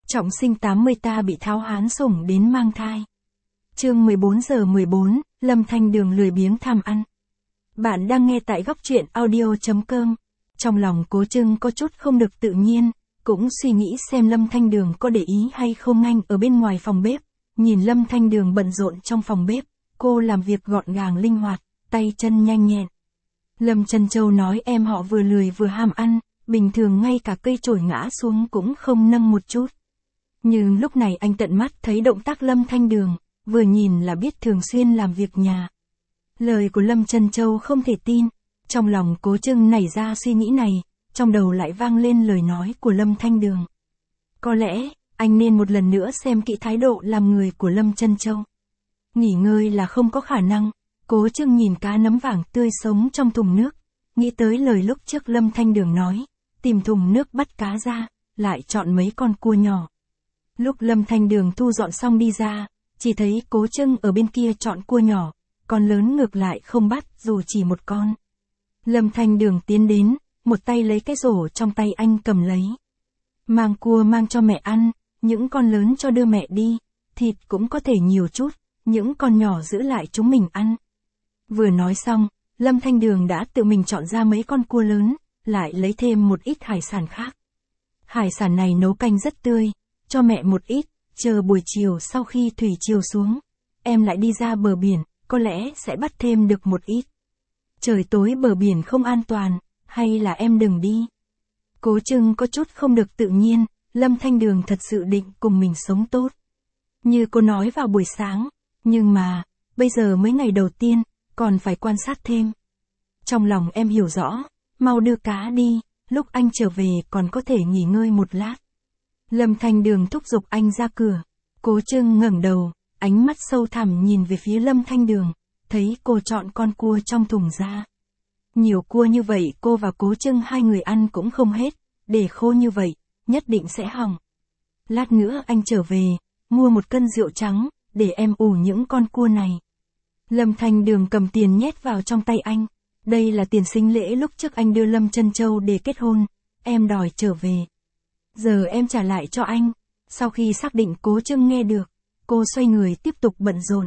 Trọng sinh 80 ta bị Tháo Hán sủng đến mang thai. Chương 14:14, Lâm Thanh Đường lười biếng tham ăn. Bạn đang nghe tại góc truyện audio.com. Trong lòng Cố Trưng có chút không được tự nhiên, cũng suy nghĩ xem Lâm Thanh Đường có để ý hay không. Anh ở bên ngoài phòng bếp, nhìn Lâm Thanh Đường bận rộn trong phòng bếp, cô làm việc gọn gàng linh hoạt, tay chân nhanh nhẹn. Lâm Trân Châu nói em họ vừa lười vừa ham ăn, bình thường ngay cả cây chổi ngã xuống cũng không nâng một chút. Nhưng lúc này anh tận mắt thấy động tác Lâm Thanh Đường, vừa nhìn là biết thường xuyên làm việc nhà. Lời của Lâm Trân Châu không thể tin, trong lòng Cố Trưng nảy ra suy nghĩ này, trong đầu lại vang lên lời nói của Lâm Thanh Đường. Có lẽ, anh nên một lần nữa xem kỹ thái độ làm người của Lâm Trân Châu. Nghỉ ngơi là không có khả năng, Cố Trưng nhìn cá nấm vàng tươi sống trong thùng nước, nghĩ tới lời lúc trước Lâm Thanh Đường nói, tìm thùng nước bắt cá ra, lại chọn mấy con cua nhỏ. Lúc Lâm Thanh Đường thu dọn xong đi ra, chỉ thấy Cố Trưng ở bên kia chọn cua nhỏ, con lớn ngược lại không bắt dù chỉ một con. Lâm Thanh Đường tiến đến, một tay lấy cái rổ trong tay anh cầm lấy. Mang cua mang cho mẹ ăn, những con lớn cho đưa mẹ đi, thịt cũng có thể nhiều chút, những con nhỏ giữ lại chúng mình ăn. Vừa nói xong, Lâm Thanh Đường đã tự mình chọn ra mấy con cua lớn, lại lấy thêm một ít hải sản khác. Hải sản này nấu canh rất tươi, cho mẹ một ít, chờ buổi chiều sau khi thủy triều xuống, em lại đi ra bờ biển, có lẽ sẽ bắt thêm được một ít. Trời tối bờ biển không an toàn, hay là em đừng đi. Cố Trưng có chút không được tự nhiên, Lâm Thanh Đường thật sự định cùng mình sống tốt. Như cô nói vào buổi sáng, nhưng mà, bây giờ mới ngày đầu tiên, còn phải quan sát thêm. Trong lòng em hiểu rõ, mau đưa cá đi, lúc anh trở về còn có thể nghỉ ngơi một lát. Lâm Thanh Đường thúc giục anh ra cửa. Cố Trưng ngẩng đầu, ánh mắt sâu thẳm nhìn về phía Lâm Thanh Đường, thấy cô chọn con cua trong thùng ra. Nhiều cua như vậy cô và Cố Trưng hai người ăn cũng không hết, để khô như vậy, nhất định sẽ hỏng. Lát nữa anh trở về, mua một cân rượu trắng, để em ủ những con cua này. Lâm Thanh Đường cầm tiền nhét vào trong tay anh. Đây là tiền sinh lễ lúc trước anh đưa Lâm Trân Châu để kết hôn, em đòi trở về. Giờ em trả lại cho anh. Sau khi xác định Cố Trưng nghe được, cô xoay người tiếp tục bận rộn.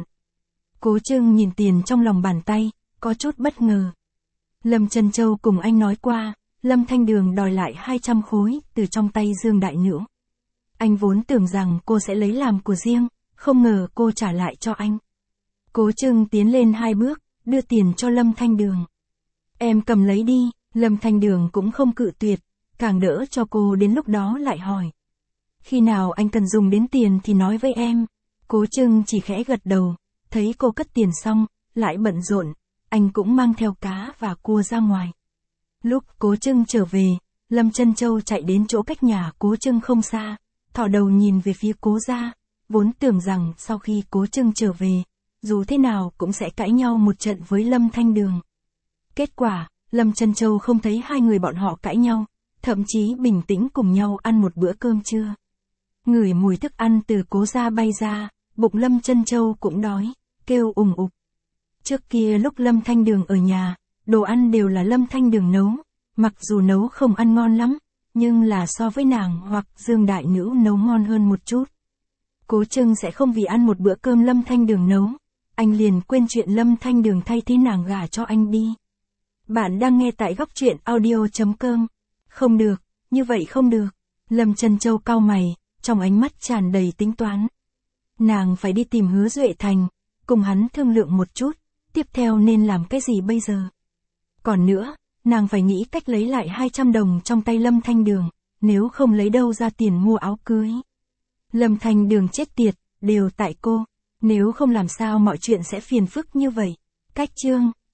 Cố Trưng nhìn tiền trong lòng bàn tay, có chút bất ngờ. Lâm Trân Châu cùng anh nói qua, Lâm Thanh Đường đòi lại 200 khối từ trong tay Dương Đại Nữ. Anh vốn tưởng rằng cô sẽ lấy làm của riêng, không ngờ cô trả lại cho anh. Cố Trưng tiến lên 2 bước, đưa tiền cho Lâm Thanh Đường. Em cầm lấy đi, Lâm Thanh Đường cũng không cự tuyệt, càng đỡ cho cô đến lúc đó lại hỏi. Khi nào anh cần dùng đến tiền thì nói với em. Cố Trưng chỉ khẽ gật đầu, thấy cô cất tiền xong, lại bận rộn, anh cũng mang theo cá và cua ra ngoài. Lúc Cố Trưng trở về, Lâm Trân Châu chạy đến chỗ cách nhà Cố Trưng không xa, thò đầu nhìn về phía Cố gia, vốn tưởng rằng sau khi Cố Trưng trở về, dù thế nào cũng sẽ cãi nhau một trận với Lâm Thanh Đường. Kết quả, Lâm Trân Châu không thấy hai người bọn họ cãi nhau, thậm chí bình tĩnh cùng nhau ăn một bữa cơm trưa. Ngửi mùi thức ăn từ Cố gia bay ra, bụng Lâm Trân Châu cũng đói, kêu ùng ục. Trước kia lúc Lâm Thanh Đường ở nhà, đồ ăn đều là Lâm Thanh Đường nấu, mặc dù nấu không ăn ngon lắm, nhưng là so với nàng hoặc Dương Đại Nữ nấu ngon hơn một chút. Cố Trưng sẽ không vì ăn một bữa cơm Lâm Thanh Đường nấu, anh liền quên chuyện Lâm Thanh Đường thay thế nàng gả cho anh đi. Bạn đang nghe tại góc truyện audio.com. Không được, như vậy không được. Lâm Trân Châu cau mày, trong ánh mắt tràn đầy tính toán. Nàng phải đi tìm Hứa Duệ Thành, cùng hắn thương lượng một chút, tiếp theo nên làm cái gì bây giờ. Còn nữa, nàng phải nghĩ cách lấy lại 200 đồng trong tay Lâm Thanh Đường, nếu không lấy đâu ra tiền mua áo cưới. Lâm Thanh Đường chết tiệt, đều tại cô, nếu không làm sao mọi chuyện sẽ phiền phức như vậy. Cách chương